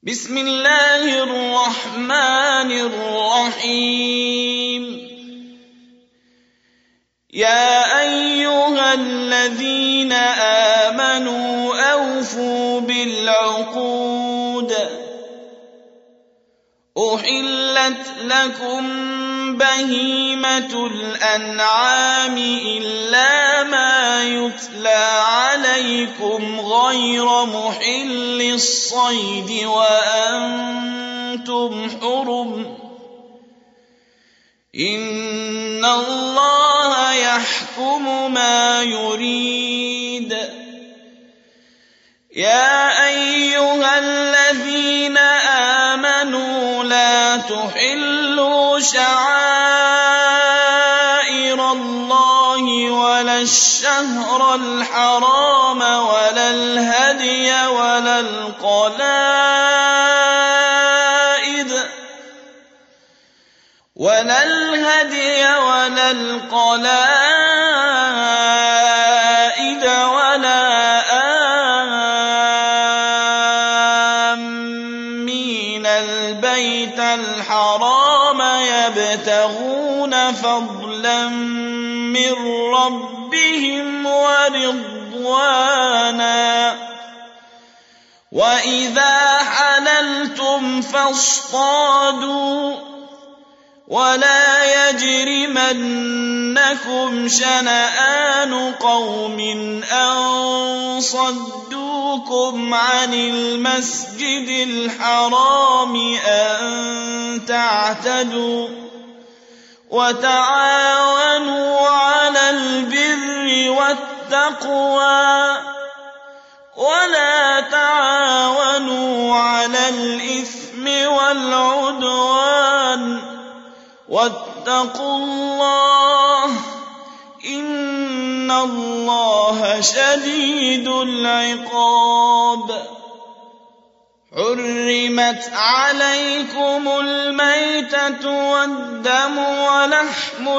بسم الله الرحمن الرحيم. يا أيها الذين آمنوا أوفوا بالعقود. أحلت لكم بهيمة الأنعام إلا ما يتلى عليكم غير محل الصيد وأنتم حرم. إن الله يحكم ما يريد. يا أيها الذين آمنوا لا تحلوا شعائر الله ولا الشهر الحرام ولا الهدي ولا القلائد ولا آمين البيت الحرام يبتغون فضلا من ربهم ورضوانا. وإذا حللتم فاصطادوا ولا يجرمنكم شنآن قوم أن صدوكم عن المسجد الحرام أن تعتدوا. وتعاونوا على البر والتقوى ولا تعاونوا على الإثم والعدوان. واتقوا الله إن الله شديد العقاب. حرمت عليكم الميتة والدم ولحم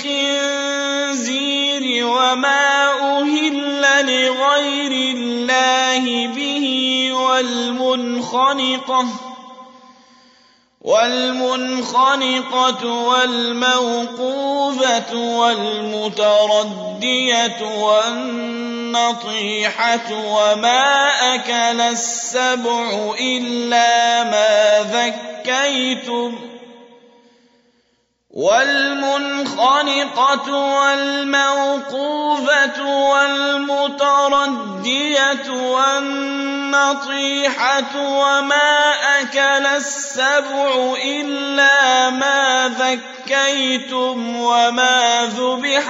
الخنزير وما أهل لغير الله به والمنخنقة والموقوذة والمتردية والنطيحة وما أكل السبع إلا ما ذكيتم. والمنخنقة والموقوذة والمتردية والنطيحة وما أكل السبع إلا ما ذكيتم وما ذبح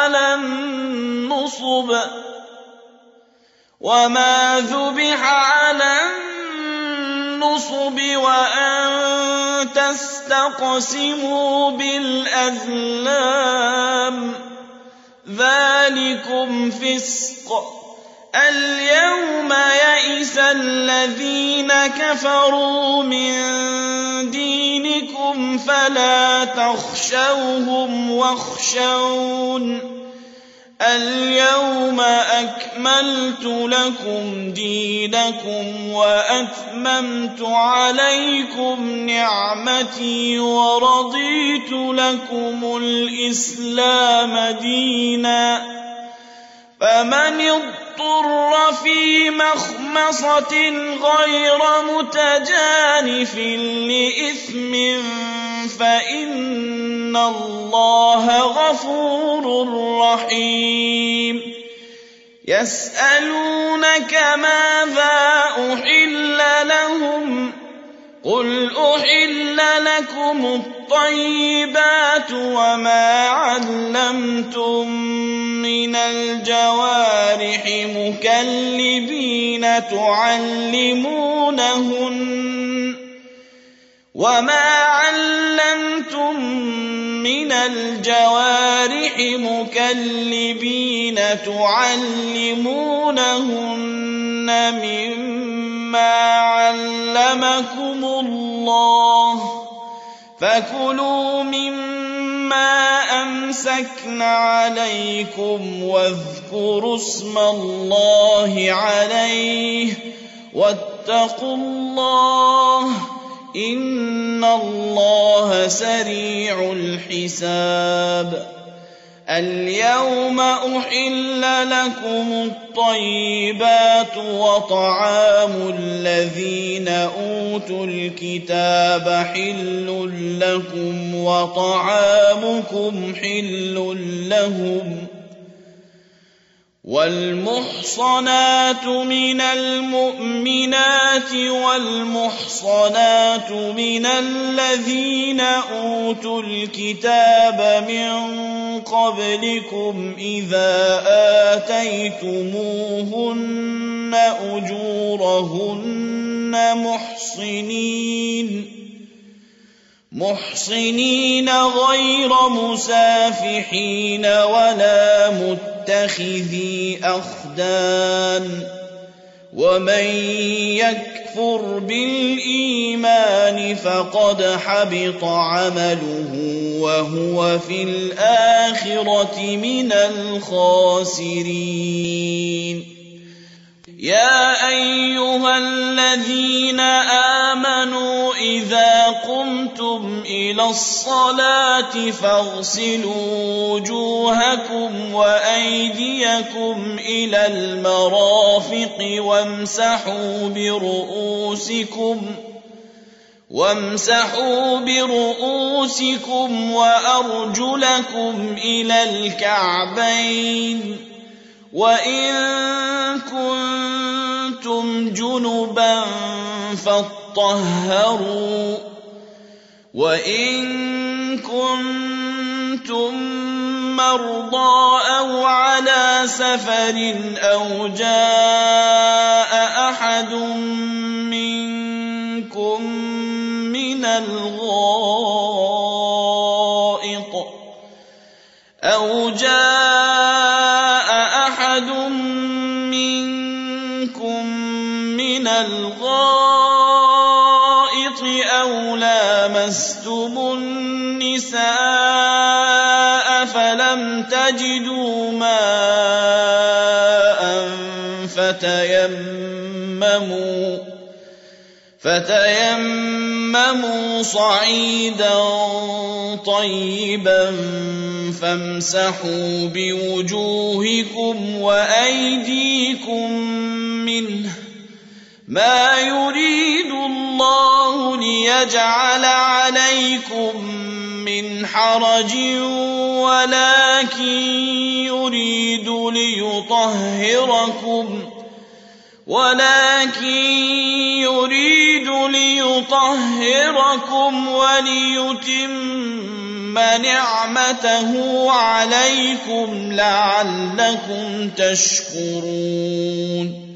على النصب وأن تستقسموا بالأزلام ذلكم فسق. اليوم يئس الذين كفروا من دينكم فلا تخشوهم واخشون. اليوم أكملت لكم دينكم وأتممت عليكم نعمتي ورضيت لكم الإسلام دينا. فمن اضطر في مخمصة غير متجانف لإثم فإن الله غفور رحيم. يسألونك ماذا أحل لهم قل أحل لكم الطيبات وما علمتم من الجوارح مكلبين تعلمونهن مما علمكم الله فكلوا مما أمسكن عليكم واذكروا اسم الله عليه واتقوا الله إن الله سريع الحساب. اليوم أحل لكم الطيبات وطعام الذين أوتوا الكتاب حل لكم وطعامكم حل لهم. والمحصنات من المؤمنات والمحصنات من الذين أوتوا الكتاب من قبلكم إذا آتيتموهن أجورهن محصنين غير مسافحين ولا متخذي أخدان. ومن يكفر بالإيمان فقد حبط عمله وهو في الآخرة من الخاسرين. يا أيها الذين آمنوا إذا قمتم إلى الصلاة فاغسلوا وجوهكم وأيديكم إلى المرافق وامسحوا برؤوسكم وأرجلكم إلى الكعبين. وإن كنتم جنبا فاطهروا. وإن كنتم مرضى أو على سفر أو جاء أحد منكم من الغائط أو لامستم النساء فلم تجدوا ماء فتيمموا صعيدا طيبا فامسحوا بوجوهكم وأيديكم منه. ما يريد الله ليجعل عليكم من حرج ولكن يريد ليطهركم وليتم نعمته عليكم لعلكم تشكرون.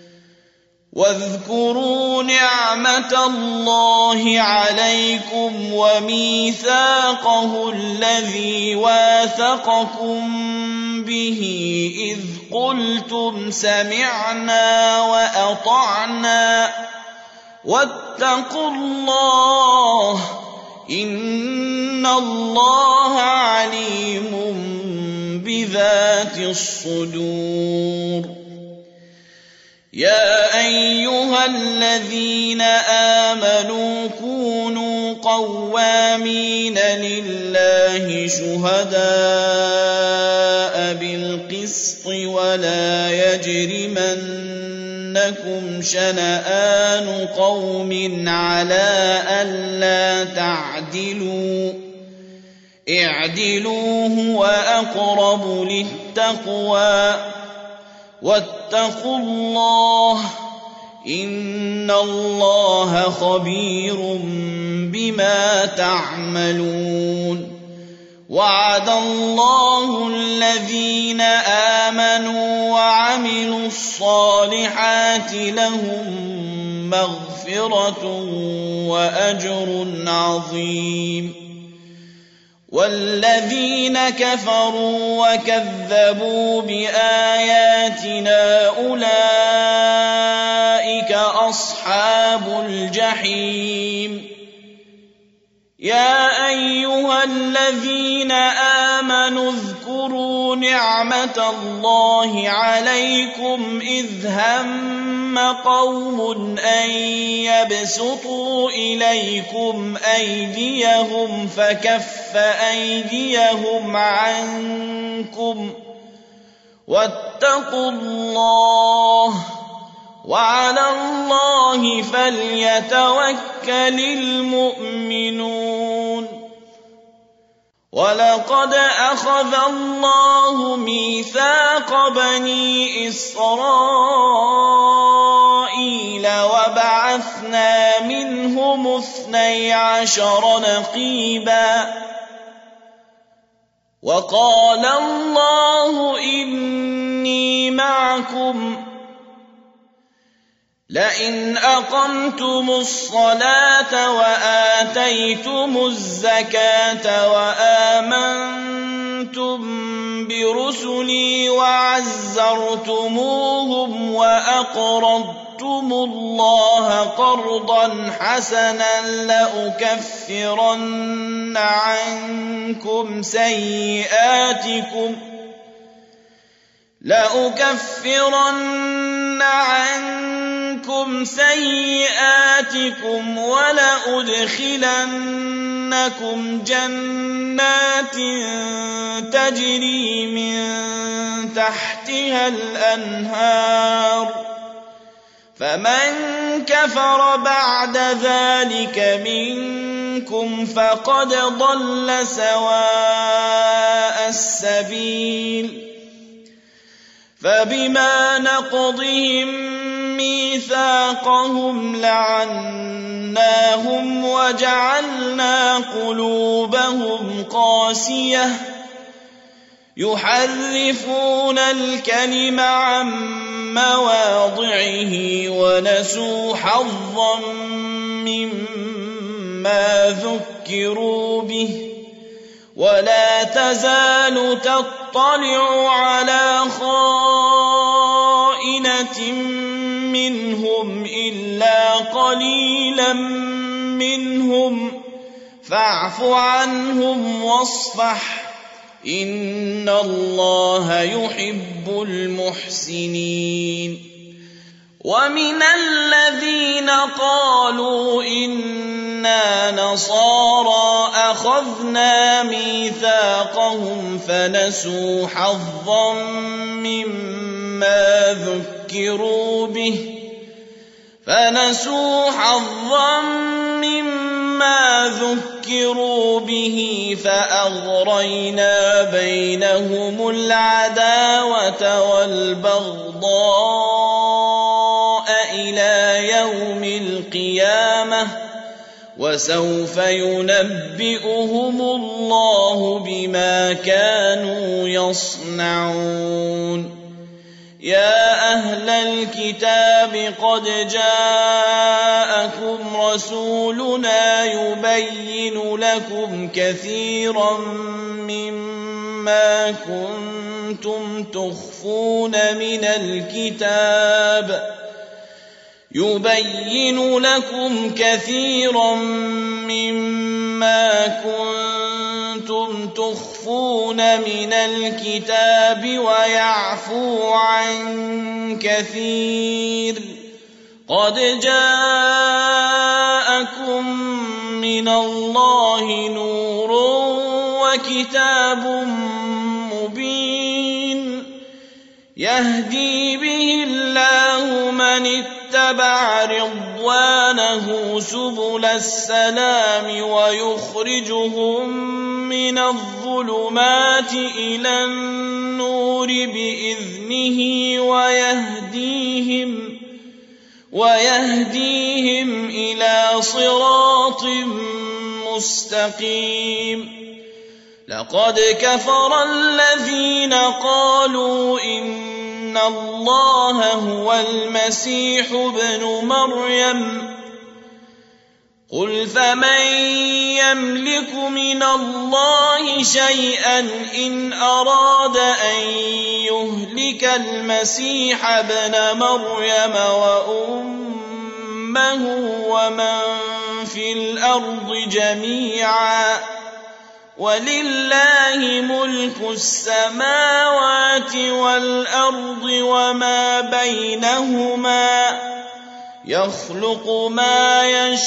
واذكروا نعمة الله عليكم وميثاقه الذي واثقكم به إذ قلتم سمعنا وأطعنا واتقوا الله إن الله عليم بذات الصدور. يا أيها الذين آمنوا كونوا قوامين لله شهداء بالقسط ولا يجرمنكم شنآن قوم على ألا تعدلوا اعدلوا هو أقرب للتقوى واتقوا الله إن الله خبير بما تعملون. وعد الله الذين آمنوا وعملوا الصالحات لهم مغفرة وأجر عظيم. والذين كفروا وكذبوا بآياتنا أولئك أصحاب الجحيم. يا أيها الذين آمنوا اذكروا نعمة الله عليكم إذ هم قوم أن يبسطوا إليكم أيديهم فكف أيديهم عنكم واتقوا الله وعلى الله فليتوكل المؤمنون. ولقد أخذ الله ميثاق بني إسرائيل وبعثنا منهم 12 نقيبا وقال الله إني معكم لئن أقمتم الصلاة وآتيتم الزكاة وآمنتم برسلي وعزرتموهم وأقرضتم الله قرضا حسنا لأكفرن عنكم سيئاتكم ولأدخلنكم جنات تجري من تحتها الأنهار فمن كفر بعد ذلك منكم فقد ضل سواء السبيل. فبما نقضهم ميثاقهم لعناهم وجعلنا قلوبهم قاسية يحرفون الكلم عن مواضعه ونسوا حظا مما ذكروا به ولا تزال تطلع على خائنة منهم إلا قليلا منهم فاعف عنهم واصفح إن الله يحب المحسنين. ومن الذين قالوا إنا نصارى أخذنا ميثاقهم فنسوا حظا مما ذكروا به فأغرينا بينهم العداوة والبغضاء إلى يوم القيامة وسوف ينبئهم الله بما كانوا يصنعون. يا أهل الكتاب قد جاءكم رسولنا يبين لكم كثيرا مما كنتم تخفون من الكتاب ويعفو عن كثير. قد جاءكم من الله نور وكتاب مبين يهدي به الله من اتبع رضوانه سبل السلام ويخرجهم من الظلمات إلى النور بإذنه ويهديهم إلى صراط مستقيم. لقد كفر الذين قالوا إن الله هو المسيح ابن مريم قل فمن يملك من الله شيئا إن أراد أن يهلك المسيح ابن مريم وأمه ومن في الأرض جميعا وَلِلَّهِ مُلْكُ السَّمَاوَاتِ وَالْأَرْضِ وَمَا بَيْنَهُمَا ۚ يَخْلُقُ مَا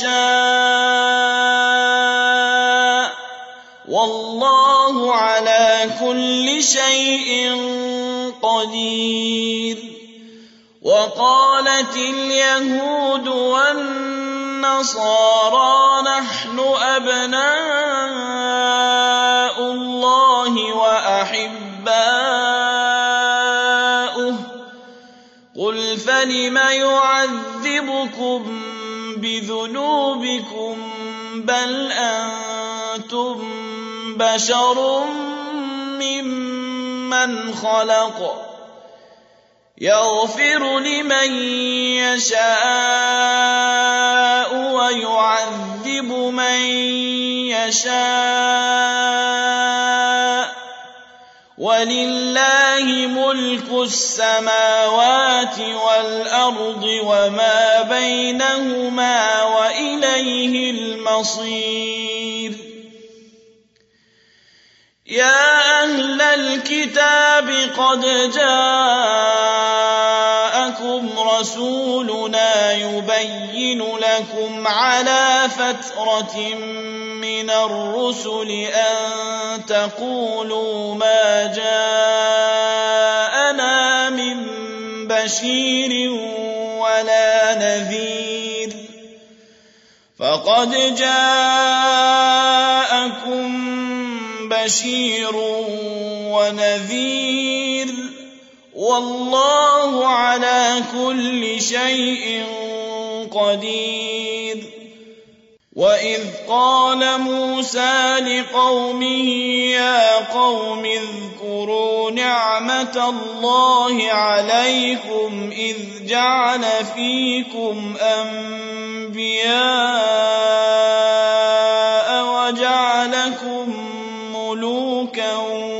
يَشَاءُ ۚ وَاللَّهُ عَلَىٰ كُلِّ شَيْءٍ قَدِيرٌ. وَقَالَتِ الْيَهُودُ وَالنَّصَارَىٰ نَحْنُ أَبْنَاءُ اللَّهِ وَأَحِبَّاؤُهُ ۚ قُلْ فَلِمَ يُعَذِّبُكُم بِذُنُوبِكُم ۖ بَلْ أَنتُم بَشَرٌ مِّمَّنْ خَلَقَ ۚ يَغْفِرُ لِمَن يَشَاءُ وَيُعَذِّبُ مَن يَشَاءُ ۚ وَلِلَّهِ مُلْكُ السَّمَاوَاتِ وَالْأَرْضِ وَمَا بَيْنَهُمَا ۖ وَإِلَيْهِ الْمَصِيرُ. يَا أَهْلَ الْكِتَابِ قَدْ جَاءَكُمْ رَسُولُنَا يُبَيِّنُ لَكُمْ عَلَىٰ فَتْرَةٍ مِّنَ الرُّسُلِ أَن تَقُولُوا مَا جَاءَنَا مِن بَشِيرٍ وَلَا نَذِيرٍ ۖ فَقَدْ جَاءَكُم بَشِيرٌ وَنَذِيرٌ ۗ وَاللَّهُ عَلَىٰ كُلِّ شَيْءٍ قَدِيرٌ. وَإِذْ قَالَ مُوسَىٰ لِقَوْمِهِ يَا قَوْمِ اذْكُرُوا نِعْمَةَ اللَّهِ عَلَيْكُمْ إِذْ جَعَلَ فِيكُمْ أَنبِيَاءَ وَجَعَلَكُم مُّلُوكًا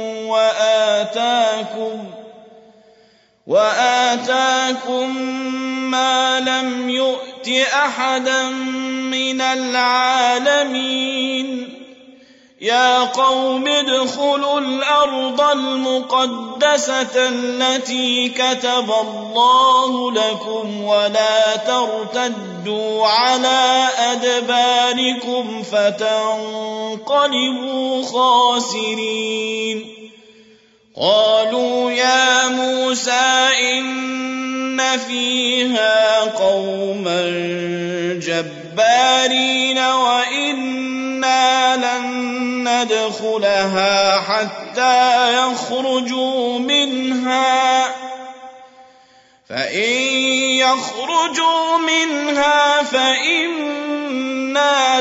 وَآتَاكُم مَّا لَمْ يُؤْتِ أَحَدًا مِّنَ الْعَالَمِينَ. يَا قَوْمِ ادْخُلُوا الْأَرْضَ الْمُقَدَّسَةَ الَّتِي كَتَبَ اللَّهُ لَكُمْ وَلَا تَرْتَدُّوا عَلَىٰ أَدْبَارِكُمْ فَتَنقَلِبُوا خَاسِرِينَ. قَالُوا يَا مُوسَىٰ إِنَّ فِيهَا قَوْمًا جَبَّارِينَ وَإِنَّا لَن نَّدْخُلَهَا حَتَّىٰ يَخْرُجُوا مِنْهَا ۖ فَإِن يَخْرُجُوا مِنْهَا فَإِنَّا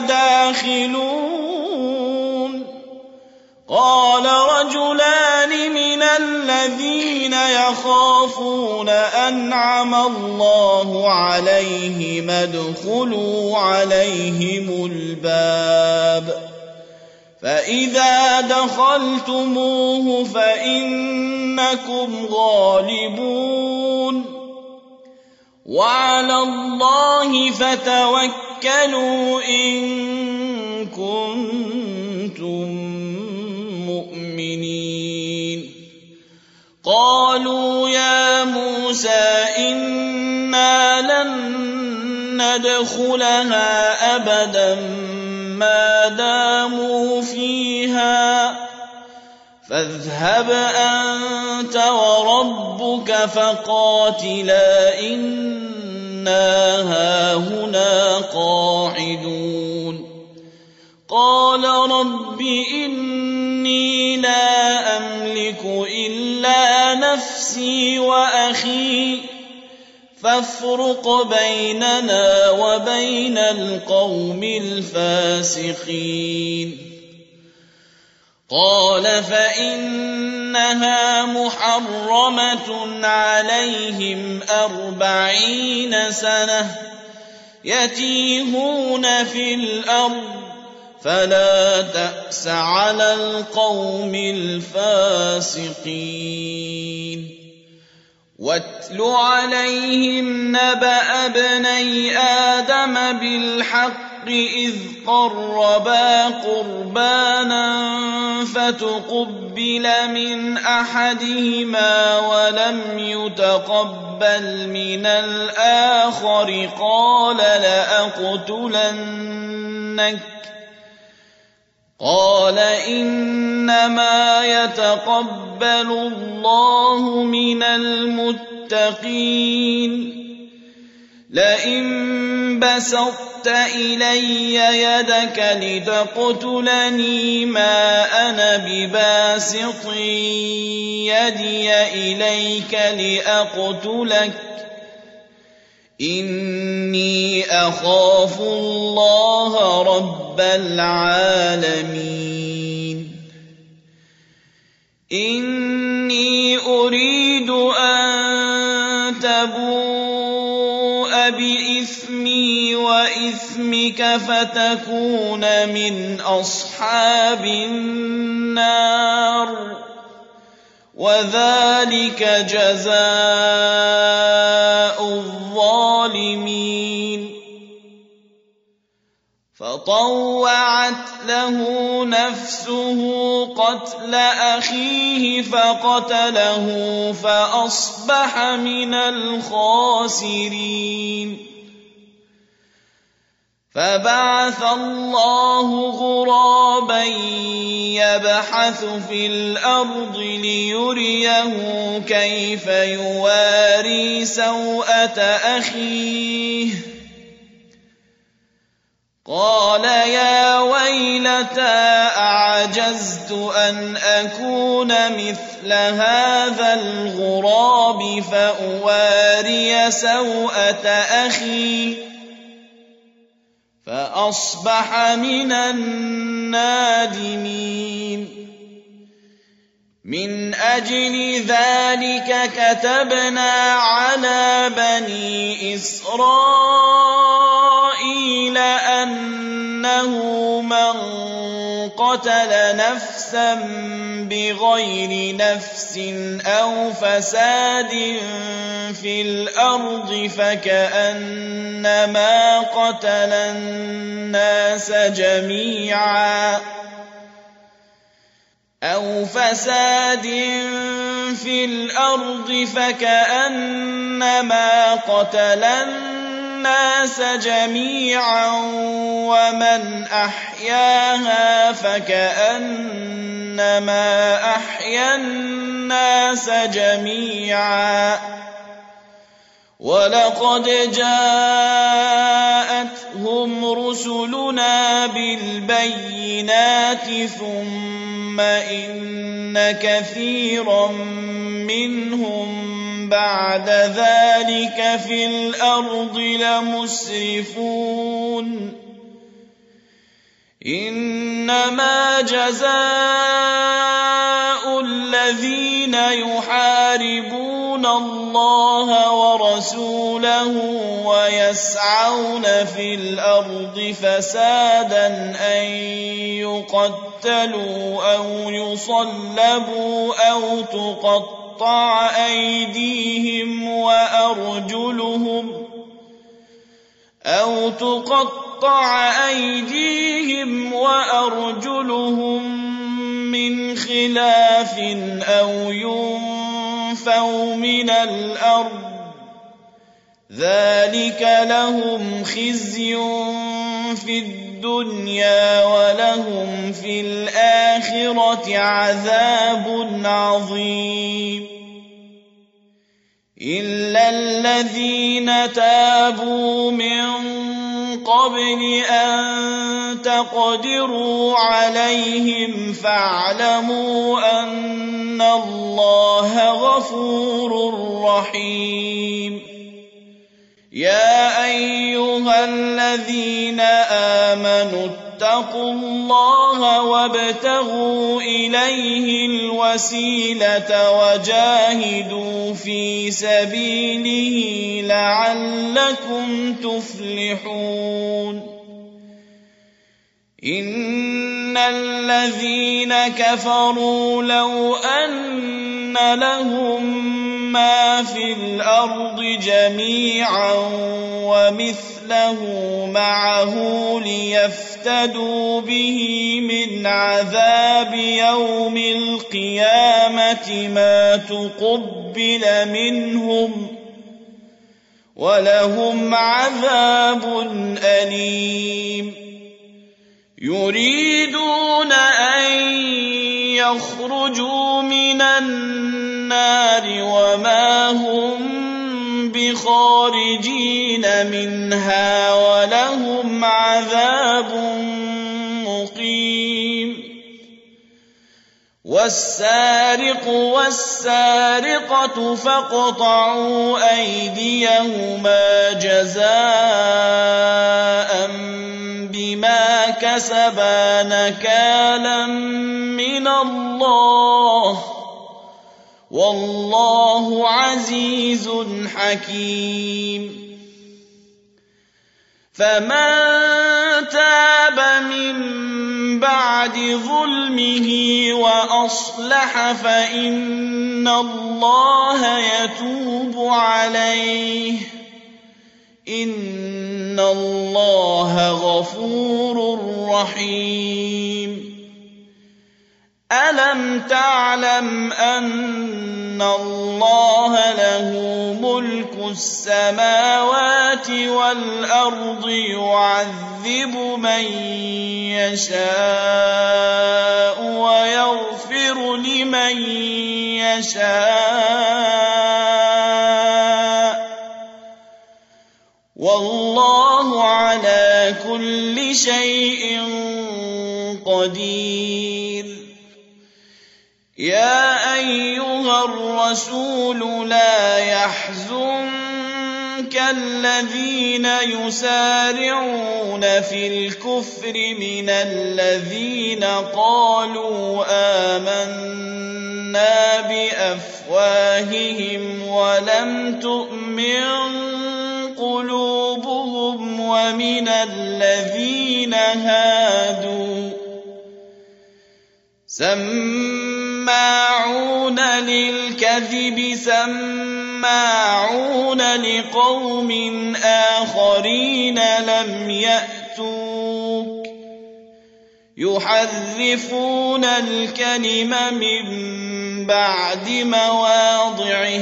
دَاخِلُونَ. قَالَ رَجُلَانِ مِنَ الَّذِينَ يَخَافُونَ أَنْعَمَ اللَّهُ عَلَيْهِمْ ادْخُلُوا عَلَيْهِمُ الْبَابَ فَإِذَا دَخَلْتُمُوهُ فَإِنَّكُمْ غَالِبُونَ وَعَلَى اللَّهِ فَتَوَكَّلُوا إِن كُنتُم مُّؤْمِنِينَ. قَالُوا يَا مُوسَىٰ إِنَّا لَن نَّدْخُلَهَا أَبَدًا مَّا دَامُوا فِيهَا فَاذْهَبْ أَنتَ وَرَبُّكَ فَقَاتِلَا إِنَّا هَاهُنَا قَاعِدُونَ. قَالَ رَبِّ إِنِّي لَا أَمْلِكُ إِلَّا نَفْسِي وَأَخِي فَافْرُقْ بَيْنَنَا وَبَيْنَ الْقَوْمِ الْفَاسِقِينَ. قَالَ فَإِنَّهَا مُحَرَّمَةٌ عَلَيْهِمْ 40 سَنَةً يَتِيهُونَ فِي الْأَرْضِ فَلَا تَأْسَ عَلَى الْقَوْمِ الْفَاسِقِينَ. وَاتْلُ عَلَيْهِمْ نَبَأَ ابْنَيْ آدَمَ بِالْحَقِّ إذ قربا قربانا فتقبل من أحدهما ولم يتقبل من الآخر قال لأقتلنك قال إنما يتقبل الله من المتقين لئن بسطت إلي يدك لتقتلني ما أنا بباسط يدي إليك لأقتلك إني أخاف الله رب العالمين إني أريد أن تبوء بإثمي وإثمك فتكون من أصحاب النار وذلك جزاء الظالمين فطوعت له نفسه قتل أخيه فقتله فأصبح من الخاسرين فبعث الله غرابا يبحث في الأرض ليريه كيف يواري سوءة أخيه قال يا ويلتى أعجزت أن أكون مثل هذا الغراب فأواري سوءة أخي فأصبح من النادمين من أجل ذلك كتبنا على بني إسرائيل أنه من قتل نفسا بغير نفس أو فساد في الأرض فكأنما قتل الناس جميعا أو فساد في الأرض فكأنما قتل الناس جميعا ومن أحياها فكأنما أحيا الناس جميعا ولقد جاءتهم رسلنا بالبينات ثم إن كثيرا منهم بعد ذلك في الأرض لمسرفون إنما جزاء الذين يحاربون الله ورسوله ويسعون في الأرض فسادا أن يقتلوا أو يصلبوا أو تقطع أيديهم وأرجلهم من خلاف أو ينفوا من الأرض ذلك لهم خزي في الدنيا ولهم في الآخرة عذاب عظيم إلا الذين تابوا من قبل أن تقدروا عليهم فاعلموا أن الله غفور رحيم يا أيها الذين آمنوا اتقوا الله وابتغوا إليه الوسيلة وجاهدوا في سبيله لعلكم تفلحون إن الذين كفروا لو أن لهم ما في الأرض جميعا ومثله معه ليفتدوا به من عذاب يوم القيامة ما تقبل منهم ولهم عذاب أليم يريدون أن يخرجوا من النار وما هم بخارجين منها ولهم عذاب مقيم والسارق والسارقة فاقطعوا أيديهما جزاء بما كسبا نكالا من الله والله عزيز حكيم فمن تاب من بعد ظلمه وأصلح فإن الله يتوب عليه إن الله غفور رحيم ألم تعلم أن الله له ملك السماوات والأرض يعذب من يشاء ويغفر لمن يشاء والله على كل شيء قدير يا أيها الرسول لا يحزنك الذين يسارعون في الكفر من الذين قالوا آمنا بأفواههم ولم تؤمن قلوبهم ومن الذين هادوا سماعون للكذب سماعون لقوم آخرين لم يأتوك يحرفون الكلم من بعد مواضعه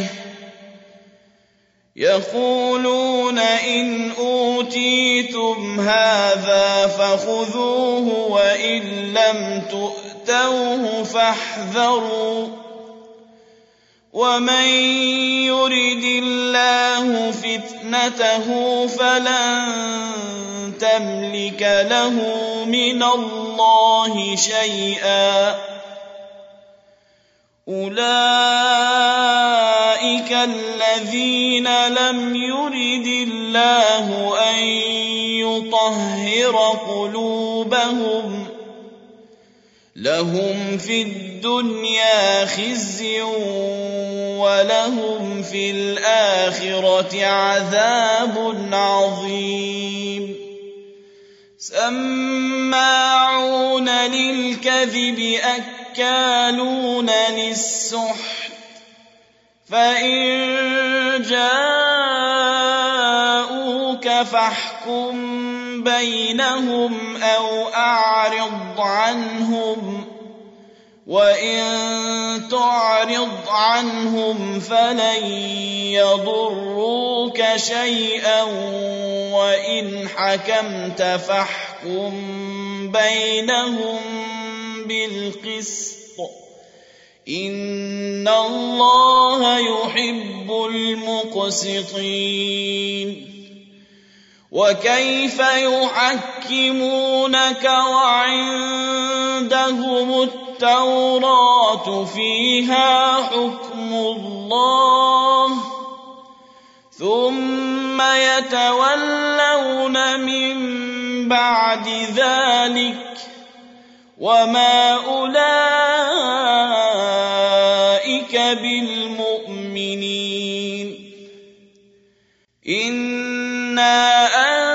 يقولون إن أوتيتم هذا فخذوه وإن لم تؤتوه فاحذروا ومن يرد الله فتنته فلن تملك له من الله شيئا أولئك الذين لم يرد الله أن يطهر قلوبهم لهم في الدنيا خزي ولهم في الآخرة عذاب عظيم سماعون للكذب أكالون للسحت فإن جاءوك فاحكم بينهم أو أعرض عنهم وإن تعرض عنهم فلن يضروك شيئا وإن حكمت فاحكم بينهم بالقسط إن الله يحب المقسطين وكيف يحكمونك وعندهم التوراة فيها حكم الله ثم يتولون من بعد ذلك وما أولئك بالمؤمنين إنا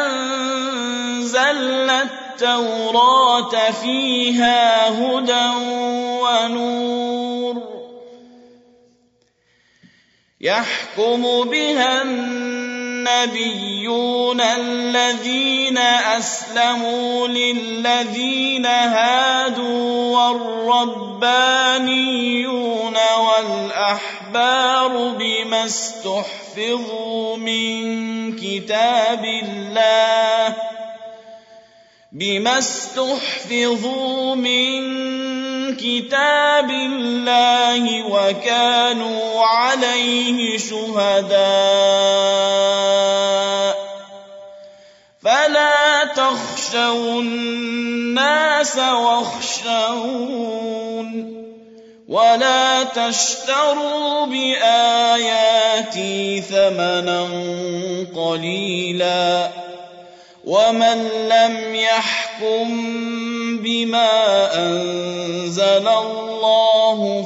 أنزلنا التوراة فيها هدى ونور يحكم بها النبيون الذين أسلموا للذين هادوا والربانيون والأحبار بما استحفظوا من كتاب الله وكانوا عليه شهداء فلا تخشوا الناس واخشون ولا تشتروا بآياتي ثمنا قليلا ومن لم يحكم بما أنزل الله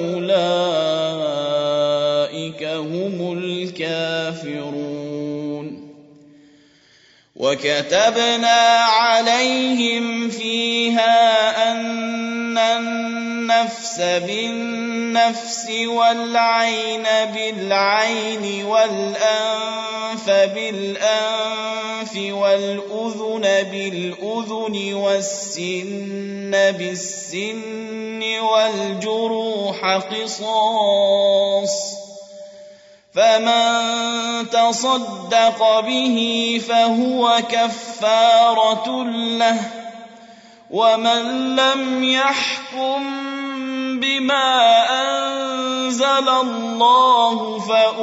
فأولئك هم الكافرون وكتبنا عليهم فيها أن النفس بالنفس والعين بالعين والأنف بالأنف والأذن بالأذن والسن بالسن والجروح قصاص فمن تصدق به فهو كفارة له ومن لم يحكم بما أنزل الله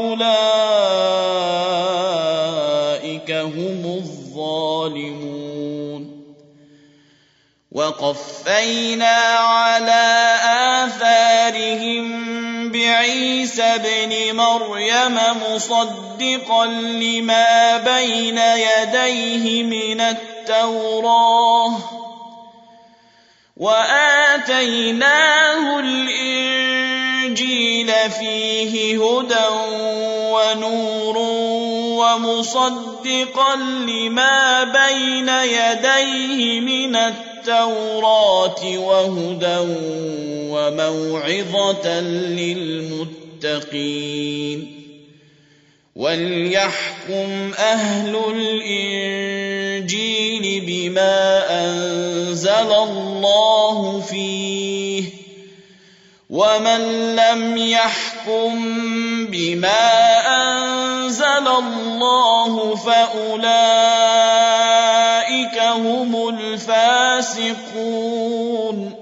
فأولئك هم الظالمون وقفينا على آثارهم بعيسى ابن مريم مصدقا لما بين يديه من التوراة وآتيناه الإنجيل فيه هدى ونور ومصدقا لما بين يديه من التوراة وهدى وموعظة للمتقين وليحكم أهل الإنجيل بما أنزل الله فيه ومن لم يحكم بما أنزل الله فأولئك هم الفاسقون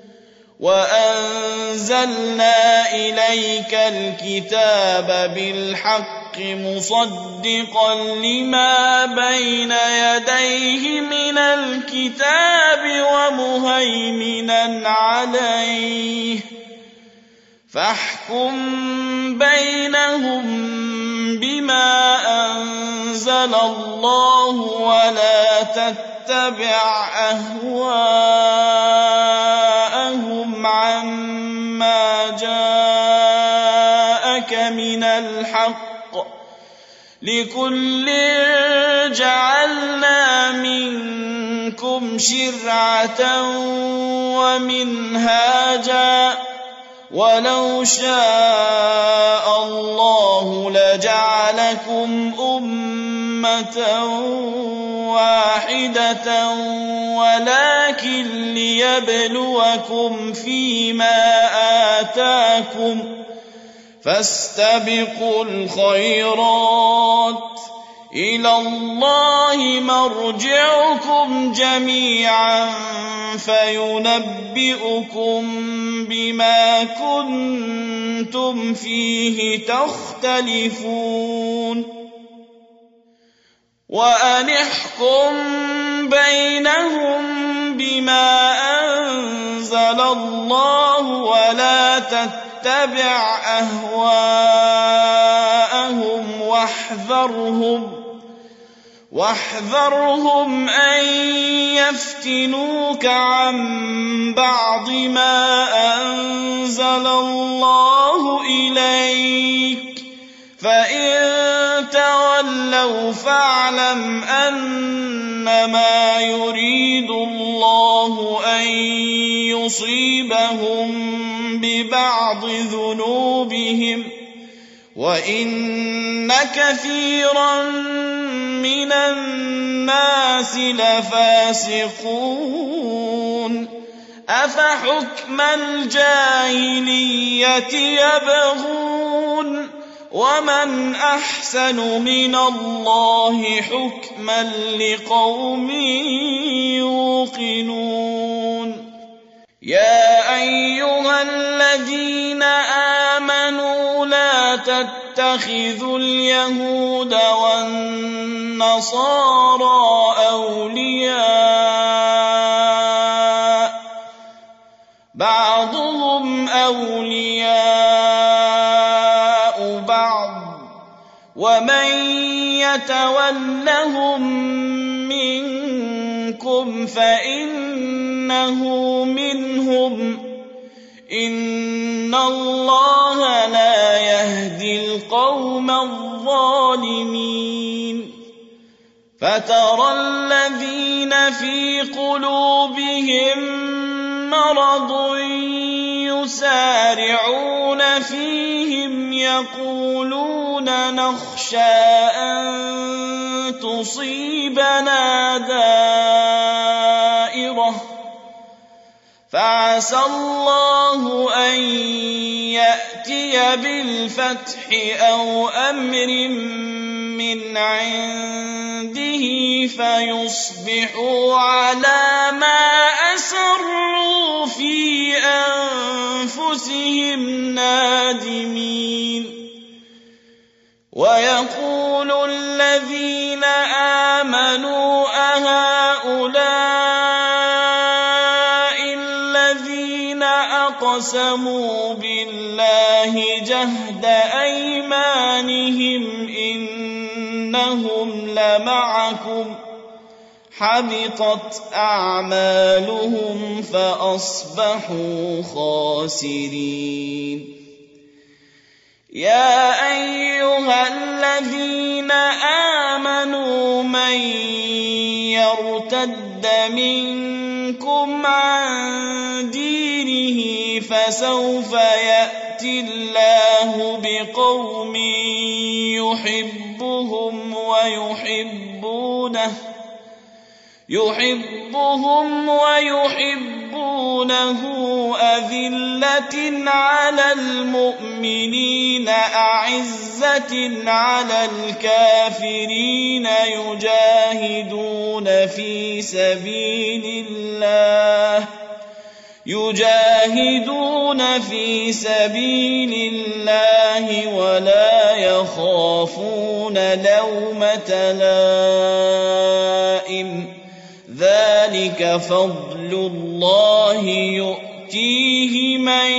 وأنزلنا إليك الكتاب بالحق مصدقا لما بين يديه من الكتاب ومهيمنا عليه فاحكم بينهم بما أنزل الله ولا تتبع أهواءهم عما جاءك من الحق لكل جعلنا منكم شرعة ومنهاجا ولو شاء الله لجعلكم أمة واحدة ولكن ليبلوكم فيما آتاكم فاستبقوا الخيرات إلى الله مرجعكم جميعا فينبئكم بما كنتم فيه تختلفون وأن احكم بينهم بما أنزل الله ولا تتبع أهواءهم واحذرهم أن يفتنوك عن بعض ما أنزل الله إليك فإن تولوا فاعلم أنما يريد الله أن يصيبهم ببعض ذنوبهم وَإِنَّ كَثِيرًا مِنَ النَّاسِ لَفَاسِقُونَ أَفَحُكْمَ الْجَاهِلِيَّةِ يَبْغُونَ وَمَنْ أَحْسَنُ مِنَ اللَّهِ حُكْمًا لِقَوْمٍ يُوقِنُونَ يَا أَيُّهَا الَّذِينَ آمَنُوا لَا تَتَّخِذُوا الْيَهُودَ وَالنَّصَارَىٰ أَوْلِيَاءَ بَعْضُهُمْ أَوْلِيَاءُ بَعْضٍ وَمَن يَتَوَلَّهُم مِّنكُمْ فَإِنَّهُ مِنْهُمْ ۗ إِنَّ اللَّهَ لَا يَهْدِي الْقَوْمَ الظَّالِمِينَ فَتَرَى الَّذِينَ فِي قُلُوبِهِم مَّرَضٌ يُسَارِعُونَ فِيهِمْ يَقُولُونَ نَخْشَىٰ أَن تُصِيبَنَا دَائِرَةٌ فَعَسَى اللَّهُ أَن يَأْتِيَ بِالْفَتْحِ أَوْ أَمْرٍ مِّنْ عِندِهِ فَيُصْبِحُوا عَلَىٰ مَا أَسَرُّوا فِي أَنفُسِهِمْ نَادِمِينَ وَيَقُولُ الَّذِينَ آمَنُوا أَهَٰؤُلَاءِ الَّذِينَ أَقْسَمُوا بِاللَّهِ جَهْدَ أَيْمَانِهِمْ إِنَّهُمْ لَمَعَكُمْ حَبِطَتْ أَعْمَالُهُمْ فَأَصْبَحُوا خَاسِرِينَ يَا أَيُّهَا الَّذِينَ آمَنُوا مَن يَرْتَدَّ مِنكُمْ عَن دِينِهِ فَسَوْفَ يَأْتِي اللَّهُ بِقَوْمٍ يُحِبُّهُمْ وَيُحِبُّونَهُ أَذِلَّةٍ عَلَى الْمُؤْمِنِينَ أَعِزَّةٍ عَلَى الْكَافِرِينَ يُجَاهِدُونَ فِي سَبِيلِ اللَّهِ وَلَا يَخَافُونَ لَوْمَةَ لَائِمٍ ۚ ذَلِكَ فَضْلُ اللَّهِ يُؤْتِيهِ مَن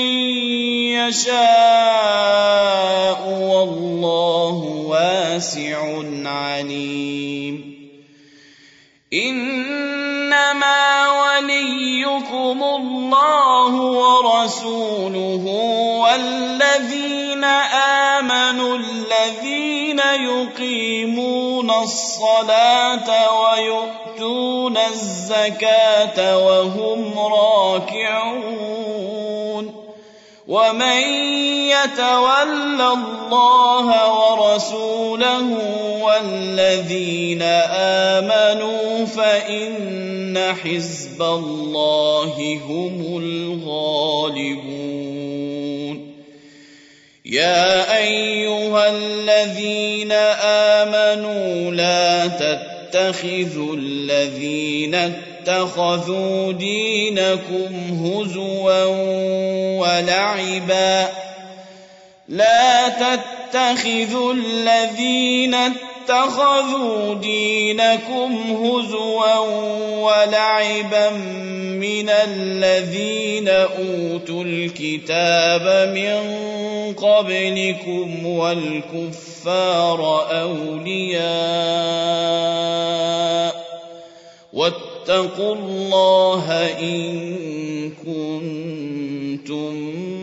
يَشَاءُ ۚ وَاللَّهُ وَاسِعٌ عَلِيمٌ إِنَّمَا وَلِيُّكُمُ اللَّهُ وَرَسُولُهُ وَالَّذِينَ آمَنُوا الَّذِينَ يُقِيمُونَ الصَّلَاةَ وَيُؤْتُونَ الزَّكَاةَ وَهُمْ رَاكِعُونَ وَمَن يَتَوَلَّ اللَّهَ وَرَسُولَهُ وَالَّذِينَ آمَنُوا فَإِنَّ حِزْبَ اللَّهِ هُمُ الْغَالِبُونَ يَا أَيُّهَا الَّذِينَ آمَنُوا لَا تَتَّخِذُوا الَّذِينَ اتَّخَذُوا دِينَكُمْ هُزُوًا وَلَعِبًا مِّنَ الَّذِينَ أُوتُوا الْكِتَابَ مِن قَبْلِكُمْ وَالْكُفَّارَ أَوْلِيَاءَ ۚ وَاتَّقُوا اللَّهَ إِن كُنتُم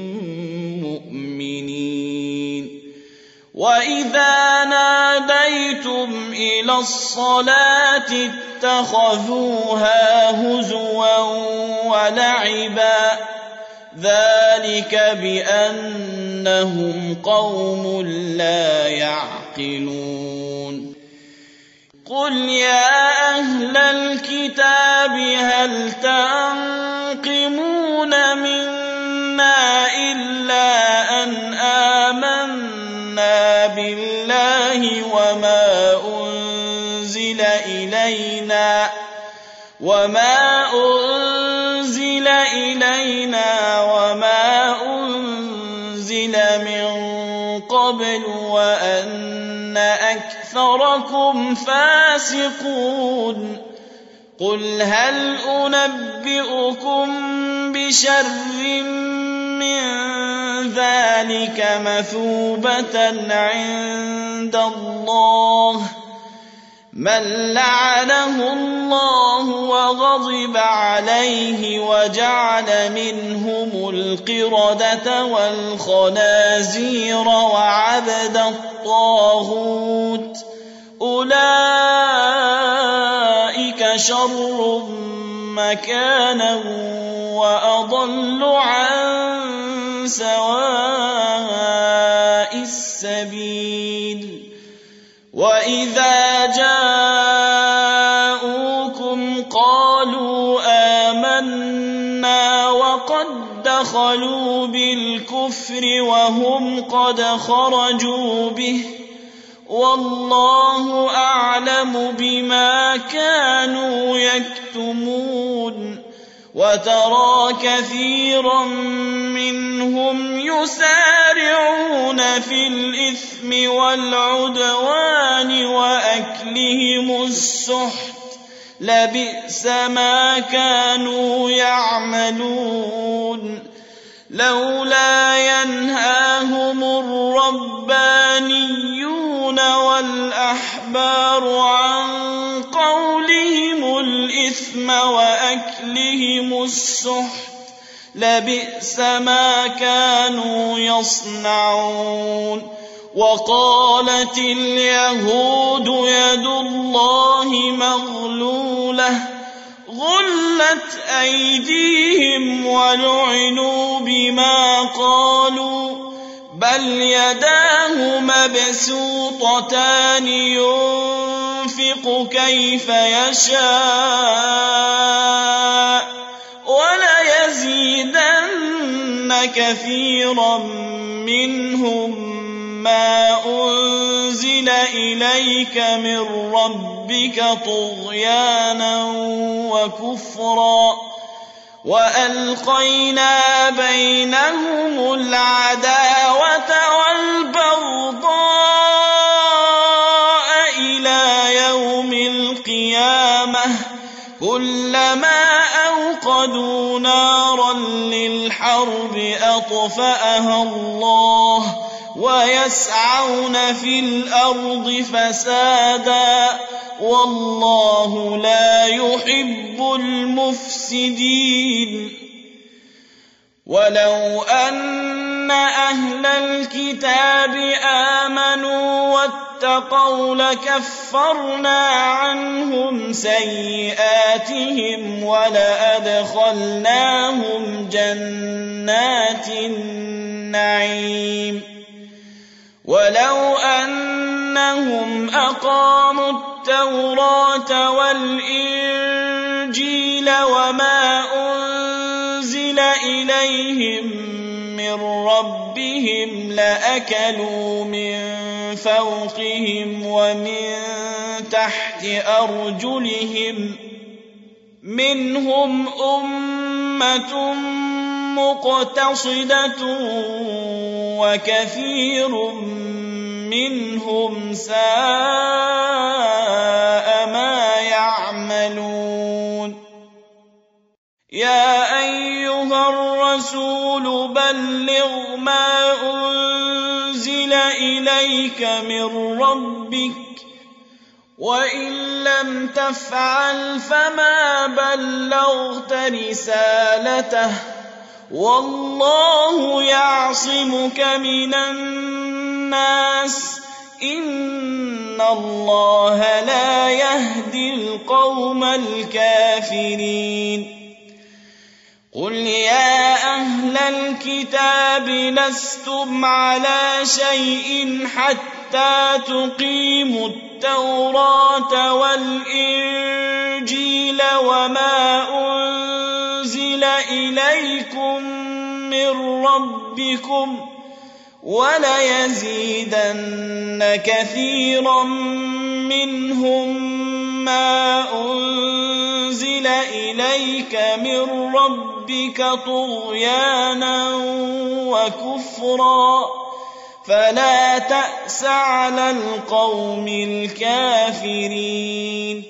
مُّؤْمِنِينَ وَإِذَا نَادَيْتُمْ إِلَى الصَّلَاةِ اتَّخَذُوهَا هُزُوًا وَلَعِبًا ۚ ذلك بأنهم قوم لا يعقلون قل يا أهل الكتاب هل تنقمون منا إلا أن آمنا بالله وما أنزل إلينا وما أنزل من قبل وأن أكثركم فاسقون قل هل أنبئكم بشر من ذلك مثوبة عند الله من لعنه الله وغضب عليه وجعل منهم القردة والخنازير وعبد الطاغوت أولئك شر مكانا وأضل عن سواء السبيل وإذا جاءوكم قالوا آمنا وقد دخلوا بالكفر وهم قد خرجوا به والله أعلم بما كانوا يكتمون وترى كثيرا منهم يسارعون في الإثم والعدوان وأكلهم السحت لبئس ما كانوا يعملون لولا ينهاهم الربانيون والأحبار عن قولهم الإثم وأكلهم السحت لبئس ما كانوا يصنعون وقالت اليهود يد الله مغلولة غلت أيديهم ولعنوا بما قالوا بل يداه مبسوطتان ينفق كيف يشاء وليزيدن كثيرا منهم ما أنزل إليك من ربك طغيانا وكفرا وألقينا بينهم العداوة والبغضاء إلى يوم القيامة كلما أوقدوا نارا للحرب أطفأها الله ويسعون في الأرض فسادا والله لا يحب المفسدين ولو أن أهل الكتاب آمنوا واتقوا لكفرنا عنهم سيئاتهم ولأدخلناهم جنات النعيم ولو أنهم أقاموا التوراة والإنجيل وما أنزل إليهم من ربهم لأكلوا من فوقهم ومن تحت أرجلهم منهم أمة مقتصدة وكثير منهم ساء ما يعملون يا أيها الرسول بلغ ما أنزل إليك من ربك وإن لم تفعل فما بلغت رسالته والله يعصمك من الناس إن الله لا يهدي القوم الكافرين قل يا أهل الكتاب لستم على شيء حتى تقيموا التوراة والإنجيل وما أنزل إليكم من ربكم وليزيدن كثيرا منهم ما أنزل إليك من ربك طغيانا وكفرا فلا تأس على القوم الكافرين.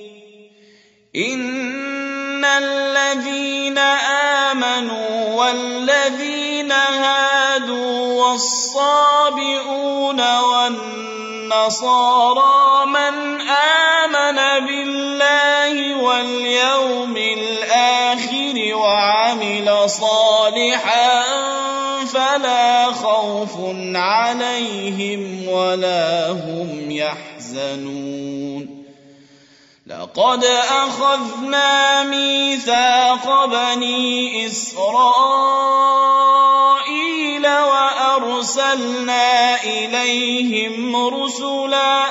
إن الذين آمنوا والذين هادوا والصابئون والنصارى من آمن بالله واليوم الآخر وعمل صالحا فلا خوف عليهم ولا هم يحزنون. لقد أخذنا ميثاق بني إسرائيل وأرسلنا إليهم رسلا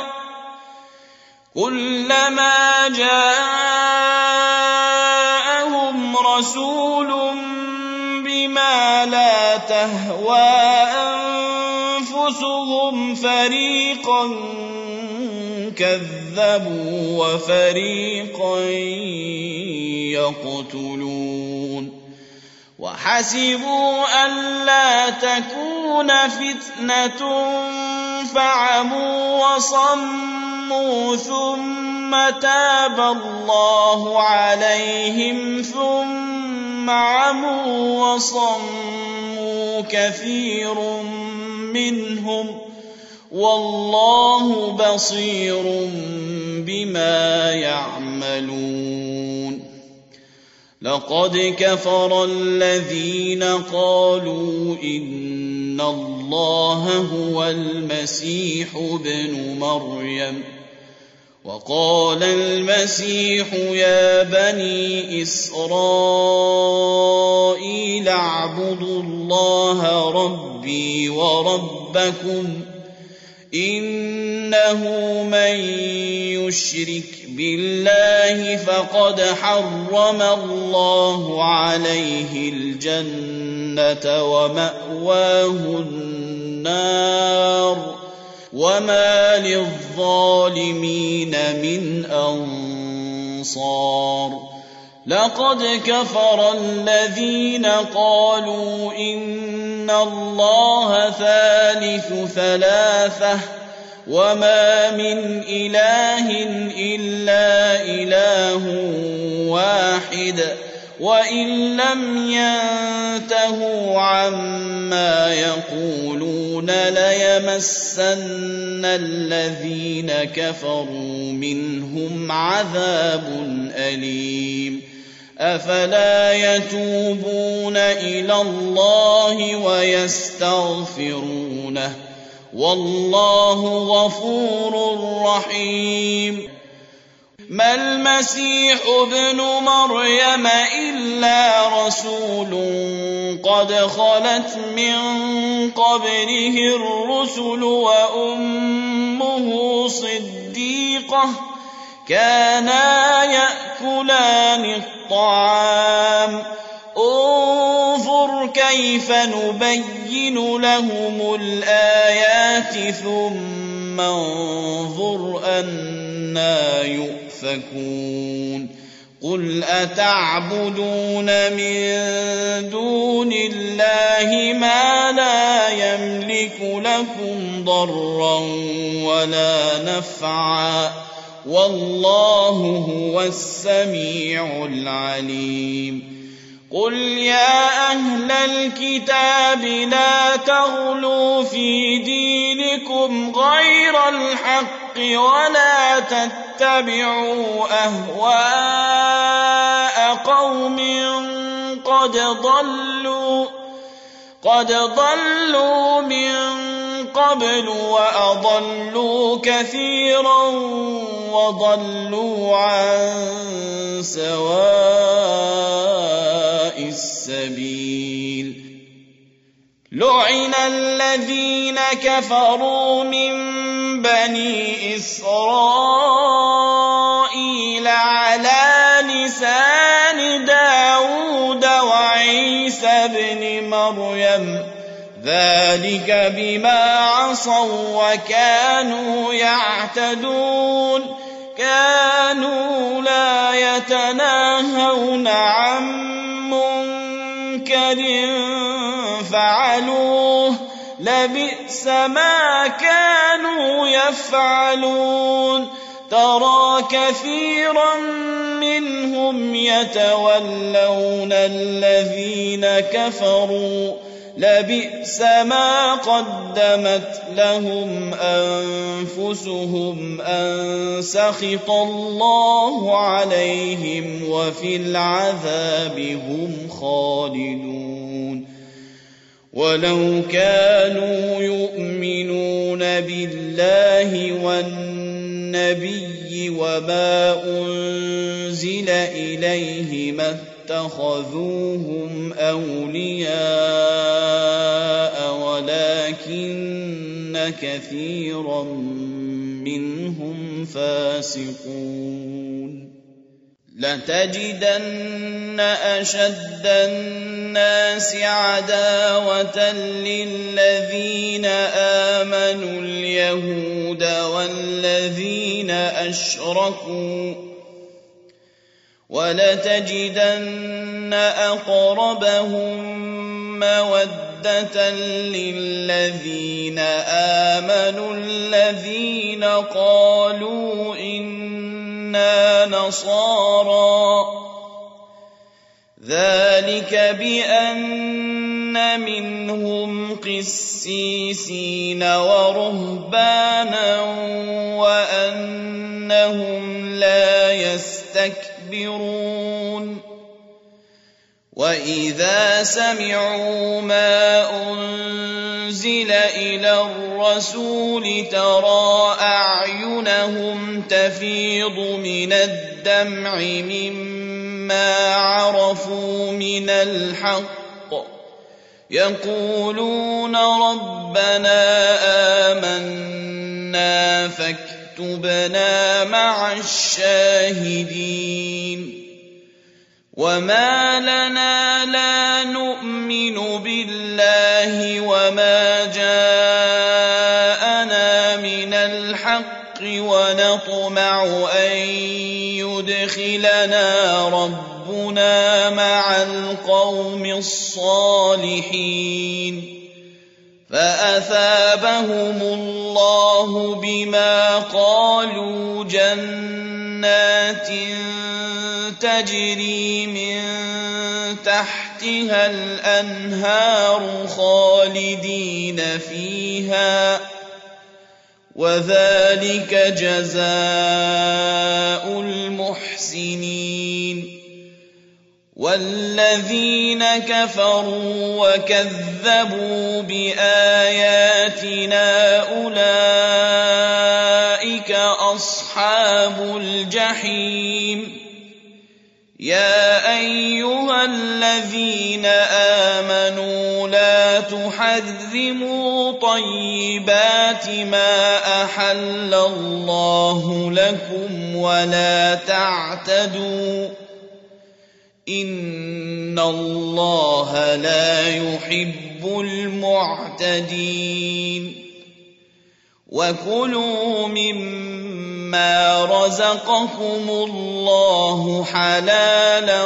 كلما جاءهم رسول بما لا تهوى أنفسهم فريقا كذبوا وفريقا يقتلون. وحسبوا ألا تكون فتنة فعموا وصموا ثم تاب الله عليهم ثم عموا وصموا كثير منهم والله بصير بما يعملون. لقد كفر الذين قالوا إن الله هو المسيح ابن مريم وقال المسيح يا بني إسرائيل اعبدوا الله ربي وربكم إنه من يشرك بالله فقد حرم الله عليه الجنة ومأواه النار وما للظالمين من أنصار. لقد كفر الذين قالوا إن الله ثالث ثلاثة وما من إله إلا إله واحد وإن لم ينتهوا عما يقولون ليمسن الذين كفروا منهم عذاب أليم. أفلا يتوبون إلى الله ويستغفرونه والله غفور رحيم. ما المسيح ابن مريم إلا رسول قد خلت من قبله الرسل وأمه صديقة كانا يأكلان الطعام انظر كيف نبين لهم الآيات ثم انظر أنى يؤفكون. قل أتعبدون من دون الله ما لا يملك لكم ضرا ولا نفعا والله هو السميع العليم. قل يا أهل الكتاب لا تغلوا في دينكم غير الحق ولا تتبعوا أهواء قوم قد ضلوا من قبل وأضلوا كثيرا وضلوا عن سواء السبيل لعن الذين كفروا من بني إسرائيل على لسان داود وعيسى بن مريم ذلك بما عصوا وكانوا يعتدون كانوا لا يتناهون عن منكر فعلوه لبئس ما كانوا يفعلون ترى كثيرا منهم يتولون الذين كفروا لبئس ما قدمت لهم أنفسهم أن سخط الله عليهم وفي العذاب هم خالدون ولو كانوا يؤمنون بالله والنبي وما أنزل إليه ما اتخذوهم أولياء ولكن كثيرا منهم فاسقون لتجدن أشد الناس عداوة للذين آمنوا اليهود والذين أشركوا ولتجدن أقربهم مودة للذين آمنوا الذين قالوا إنا نصارى ذلك بأن منهم قسيسين ورهبانا وأنهم لا يستكبرون وإذا سمعوا ما أنزل إلى الرسول ترى أعينهم تفيض من الدمع مما عرفوا من الحق يقولون ربنا آمنا فاكتبنا مع الشاهدين وما لنا لا نؤمن بالله وما جاءنا من الحق ونطمع أن يدخلنا ربنا مع القوم الصالحين فأثابهم الله بما قالوا جنات تجري من تحتها الأنهار خالدين فيها وذلك جزاء المحسنين والذين كفروا وكذبوا بآياتنا أولئك أصحاب الجحيم يا أيها الذين آمنوا لا تحرموا طيبات ما أحل الله لكم ولا تعتدوا إن الله لا يحب المعتدين وكلوا مما رزقكم الله حلالا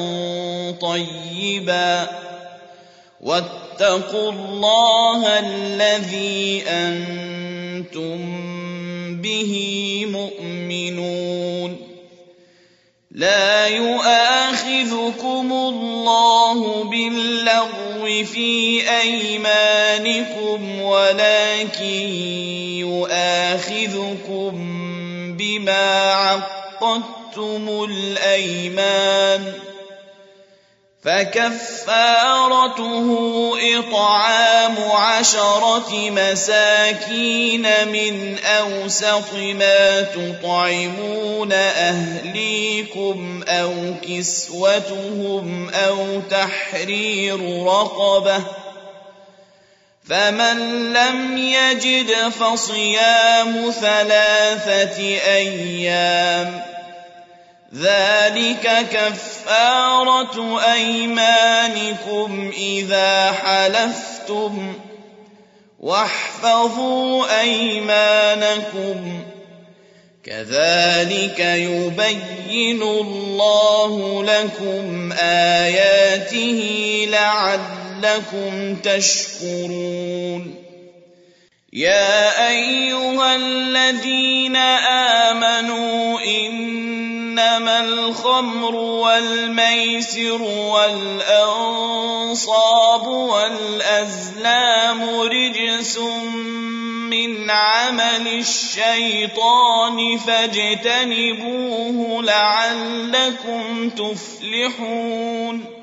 طيبا واتقوا الله الذي أنتم به مؤمنون لا يؤاخذكم الله باللغو في أيمانكم ولكن يؤاخذكم بما عقدتم الأيمان فكفارته إطعام 10 مساكين من أوسط ما تطعمون أهليكم أو كسوتهم أو تحرير رقبة، فمن لم يجد فصيام 3 أيام، ذلك كفارة أيمانكم إذا حلفتم، واحفظوا أيمانكم، كذلك يبين الله لكم آياته لعلكم تشكرون. يا أيها الذين آمنوا إنما الخمر والميسر والأنصاب والأزلام رجس من عمل الشيطان فاجتنبوه لعلكم تفلحون.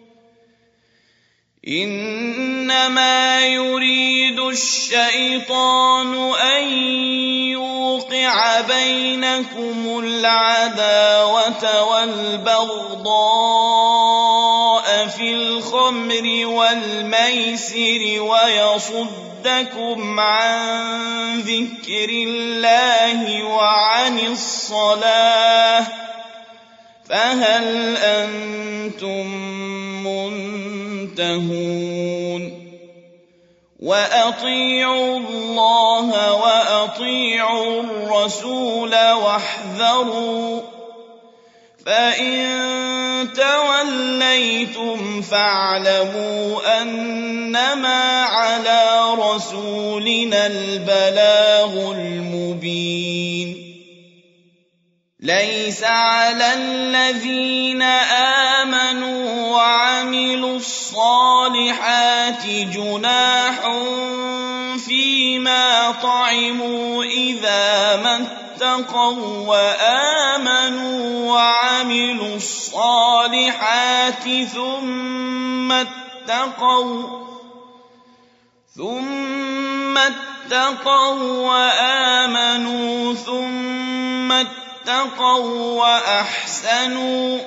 إنما يريد الشيطان أن يوقع بينكم العداوة والبغضاء في الخمر والميسر ويصدكم عن ذكر الله وعن الصلاة، فهل أنتم منتهون؟ وأطيعوا الله وأطيعوا الرسول واحذروا، فإن توليتم فاعلموا أنما على رسولنا البلاغ المبين. ليس على الذين آمنوا وعملوا الصالحات جناح فيما طعموا إذا ما اتقوا وآمنوا وعملوا الصالحات ثم اتقوا وآمنوا ثم اتقوا وأحسنوا،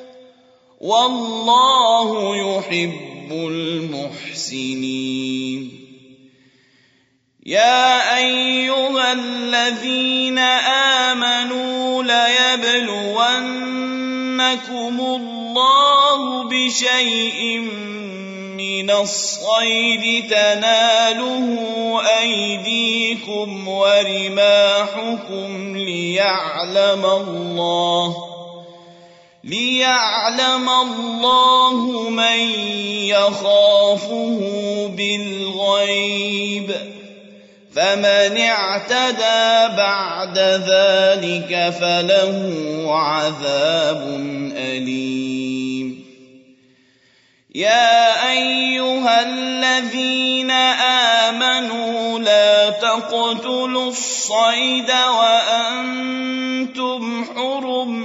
والله يحب المحسنين. يا أيها الذين آمنوا ليبلونكم الله بشيء من الصيد تناله أيديكم ورماحكم ليعلم الله من يخافه بالغيب، فمن اعتدى بعد ذلك فله عذاب أليم. يا أيها الذين آمنوا لا تقتلوا الصيد وأنتم حرم،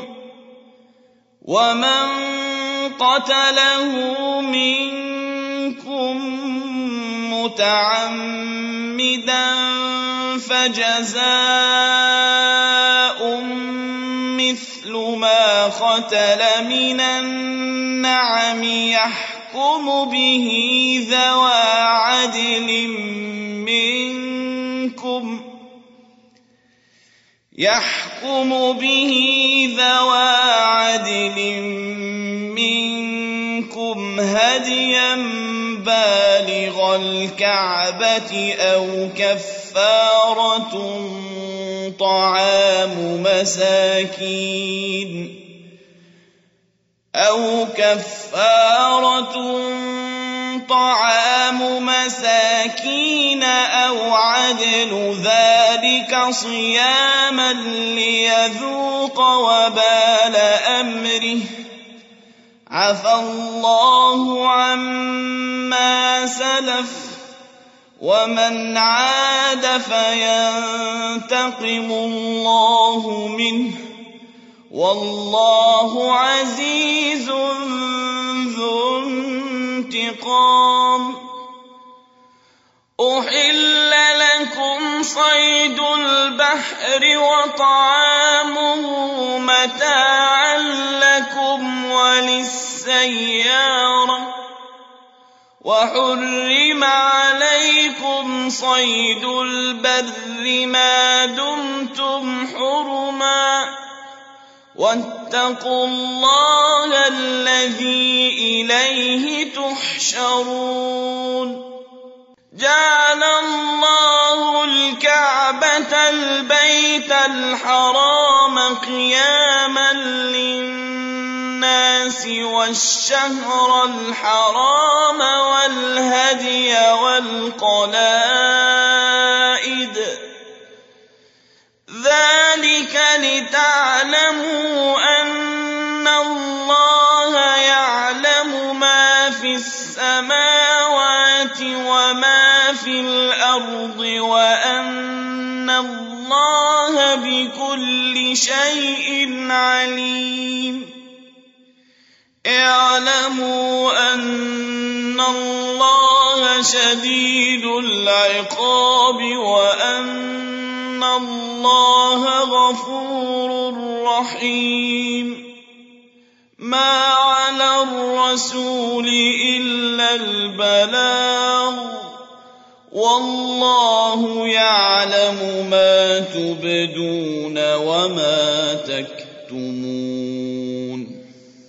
ومن قتله منكم متعمدا فجزاء مثل ما قتل من النعم يحكم به ذوى عدل منكم هديا بالغ الكعبة أو كفارة طعام مساكين أو عدل ذلك صياما ليذوق وبال أمره، عفى الله عما سلف، ومن عاد فينتقم الله منه، والله عزيز ذو انتقام أحل لكم صيد البحر وطعامه متاعا لكم وللسيارة وحرم عليكم صيد البر ما دمتم حرما واتقوا الله الذي إليه تحشرون جعل الله الكعبة البيت الحرام قياما للناس والشهر الحرام والهدي والقلائد ذلك لتعلموا أن الله يعلم ما في السماوات وما في الأرض وأن الله بكل شيء عليم اعلموا أن الله شديد العقاب وأن الله غفور رحيم ما على الرسول إلا البلاغ والله يعلم ما تبدون وما تكتمون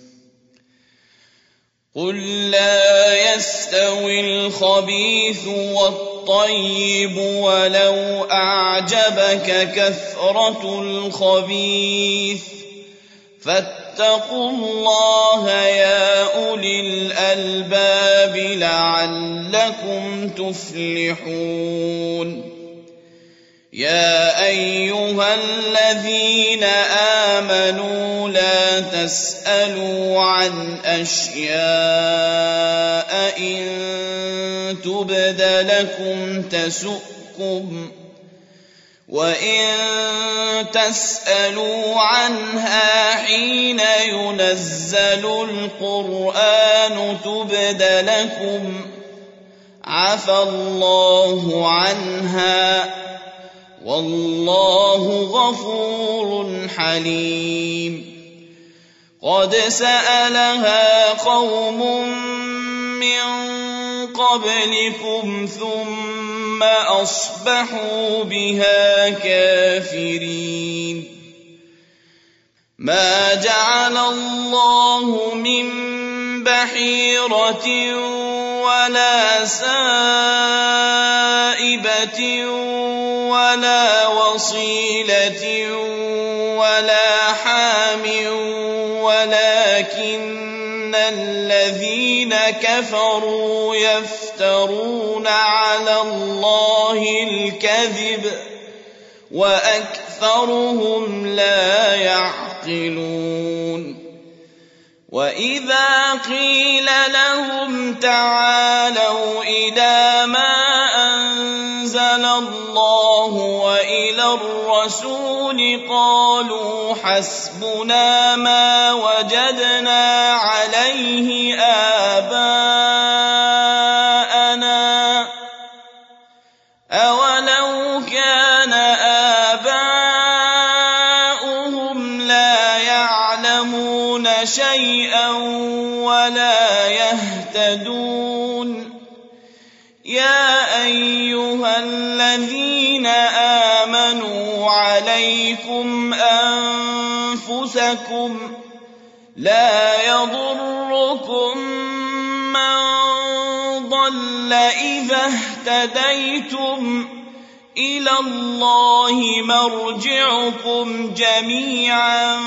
قل لا يستوي الخبيث والطيب ولو أعجبك كثرة الخبيث فاتقوا الله يا أولي الألباب لعلكم تفلحون يا أيها الذين آمنوا لا تسألوا عن أشياء إن تبد لكم تسؤكم وإن تسألوا عنها حين ينزل القرآن تبد لكم عفى الله عنها والله غفور حليم قد سألها قوم من قبلكم ثم أصبحوا بها كافرين ما جعل الله من بحيرة ولا سائبة ولا وصيلة ولا حام ولكن الذين كفروا يفترون على الله الكذب وأكثرهم لا يعقلون وإذا قيل لهم تعالوا إلى ما أنزل الله وإلى الرسول قالوا حسبنا ما وجدنا عليه آباءنا أولو كان آباؤهم لا يعلمون شيئا ولا يهتدون يا أيها الذين آمنوا عليكم أنفسكم لا يضركم من ضل إذا اهتديتم إلى الله مرجعكم جميعا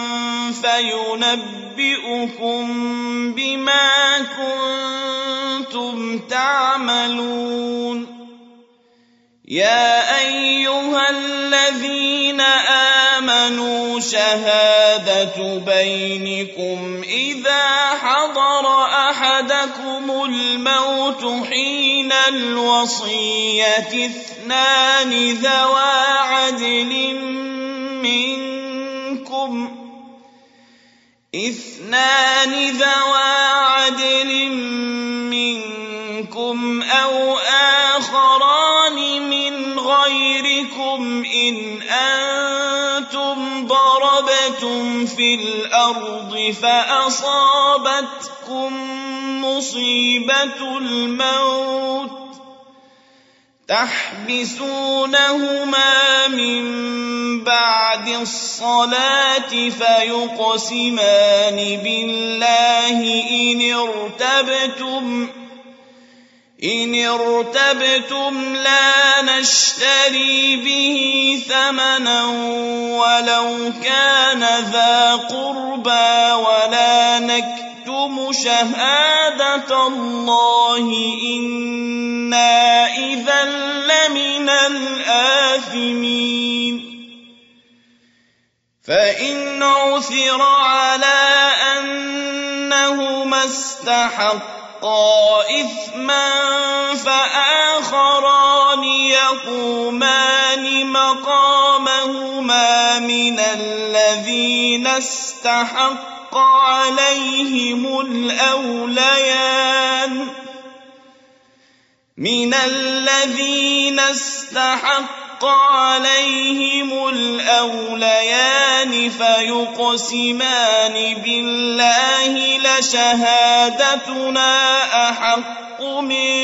فينبئكم بما كنتم تعملون يا أيها الذين آمنوا شهادة بينكم إذا حضر أحدكم الموت حين الوصية اثنان ذوى عدل منكم إن أنتم ضربتم في الأرض فأصابتكم مصيبة الموت تحبسونهما من بعد الصلاة فيقسمان بالله إن ارتبتم لا نشتري به ثمنا ولو كان ذا قربى ولا نكتم شهادة الله إنا إذا لمن الآثمين فإن عثر على أنهما استحقا إثما فآخران يقومان مقامهما من الذين استحق عليهم الأوليان فيقسمان بالله لشهادتنا أحق من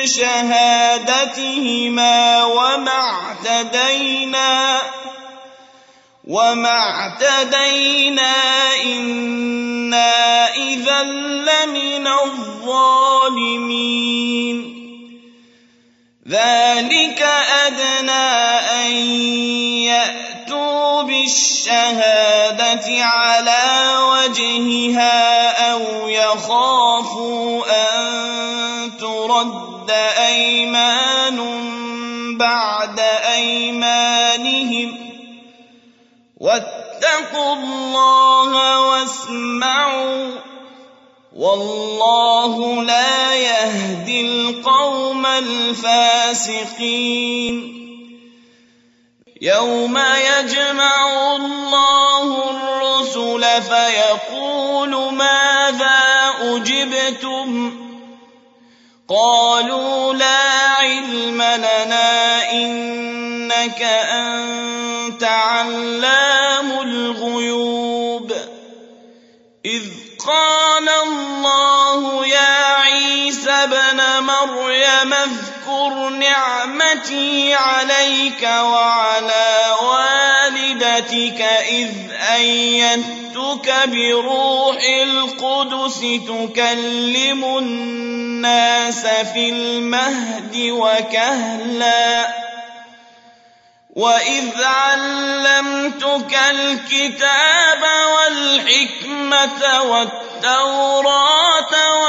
شهادتهما وما اعتدينا إنا إذا لمن الظالمين ذلك أدنى أن يأتوا بالشهادة على وجهها أو يخافوا أن ترد أيمان بعد أيمانهم واتقوا الله واسمعوا والله لا يهدي القوم الفاسقين يوم يجمع الله الرسل فيقول ماذا أجبتم قالوا لا علم لنا إنك أنت علام الغيوب إذ قال الله يا عيسى ابن مريم اذكر نعمتي عليك وعلى والدتك إذ أيدتك بروح القدس تكلم الناس في المهد وكهلا وإذ علمتك الكتاب والحكمة والتوراة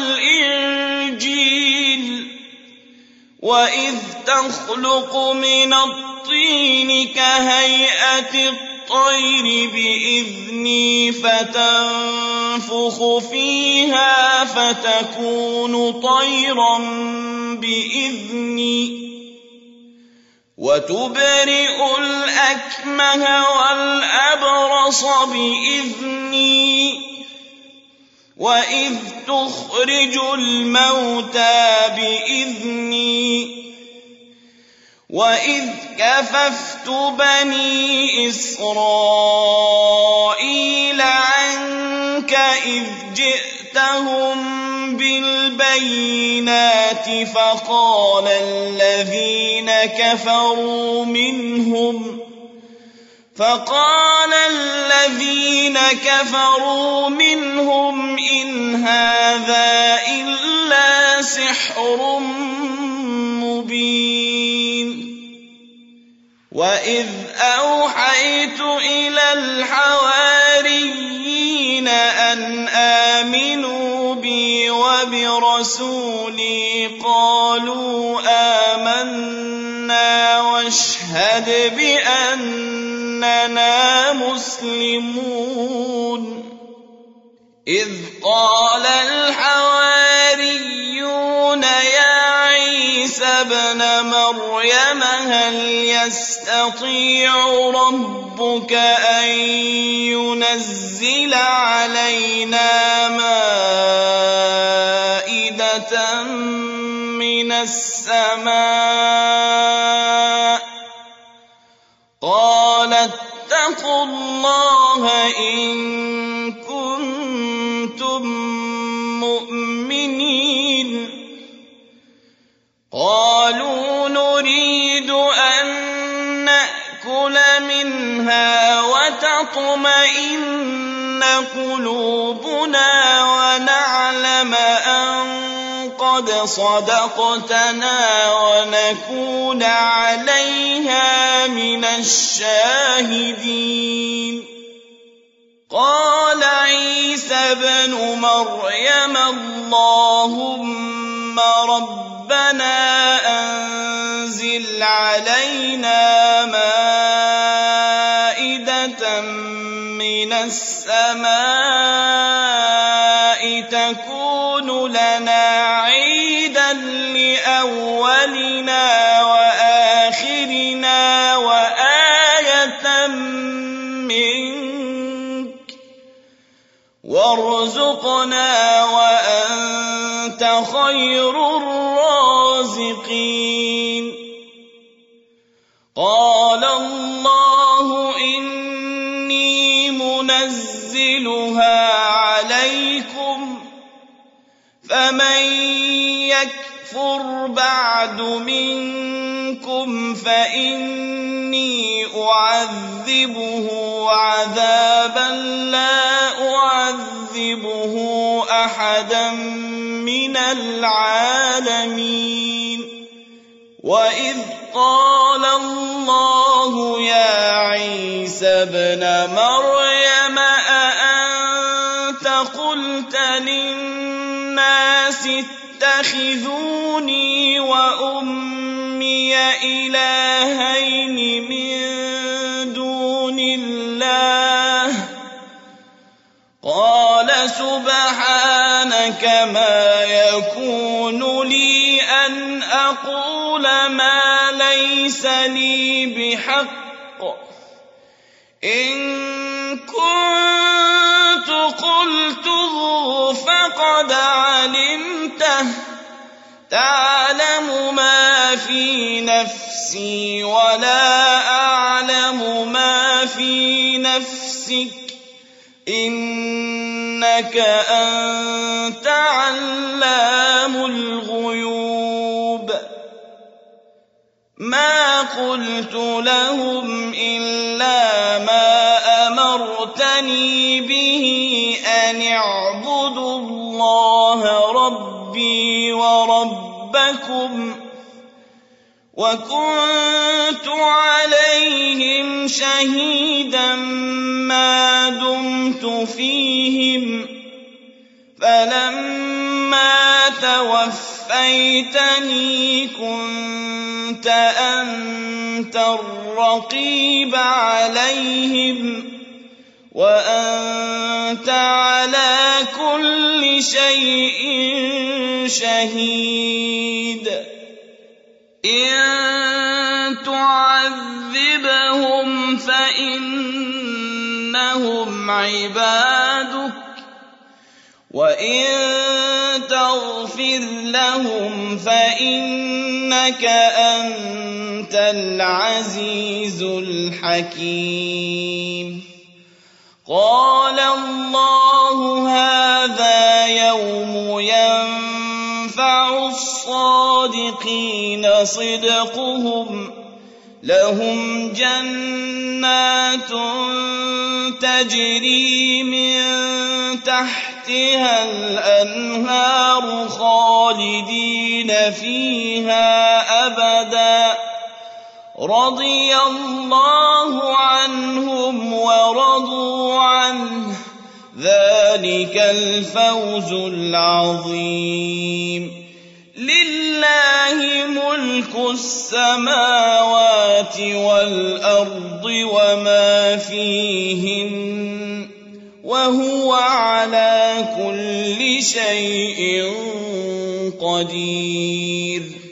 والإنجيل وإذ تخلق من الطين كهيئة الطير بإذني فتنفخ فيها فتكون طيرا بإذني وتبرئ الأكمه والأبرص بإذني وإذ تخرج الموتى بإذني وإذ كففت بني إسرائيل عنك إذ جئتهم بالبينات فقال الذين كفروا منهم إن هذا إلا سحر مبين وإذ أوحيت إلى الحواريين أن آمنوا بي وبرسولي قالوا آمنا واشهد بأننا مسلمون إذ قال الحواريون يا عيسى ابن مريم هل يستطيع ربك أن ينزل علينا مائدة من السماء فاتقوا الله إن كنتم مؤمنين. قالوا نريد أن نأكل منها وتطمئن قلوبنا ونعلم أن قد صدقتنا ونكون عليها من الشاهدين. قال عيسى ابن مريم اللهم ربنا أنزل علينا مائدة من السماء تكون لنا عيدا لأولنا وآخرنا وآية منك وارزقنا وأنت خير الرازقين. قال الله إني منزلها عليكم فمن يكفر بعد منكم فإني أعذبه عذابا لا أعذبه أحدا من العالمين. وإذ قال الله يا عيسى ابن مريم أأنت قلت للناس اتخذوني وأمي إلهين من دون الله قال سبحانك ما يكون لي أن أقول ما ليس لي بحق إن كنت قلته فقد علمته تعلم ما في نفسي ولا أعلم ما في نفسك إنك أنت علام الغيوب. ما قلت لهم إلا ما أمرتني به أن اعبدوا الله ربي وربكم وكنت عليهم شهيدا ما دمت فيهم فلما توفيتني كنت أنت الرقيب عليهم وأنت على كل شيء شهيد. إن تعذبهم فإنهم عبادك وإن تغفر لهم فإنك أنت العزيز الحكيم. قال الله هذا يوم ينفع الصادقين صدقهم لهم جنات تجري من تحتها الأنهار خالدين فيها أبدا رضي الله عنهم ورضوا عنه ذلك الفوز العظيم. لله ملك السماوات والأرض وما فيهن وهو على كل شيء قدير.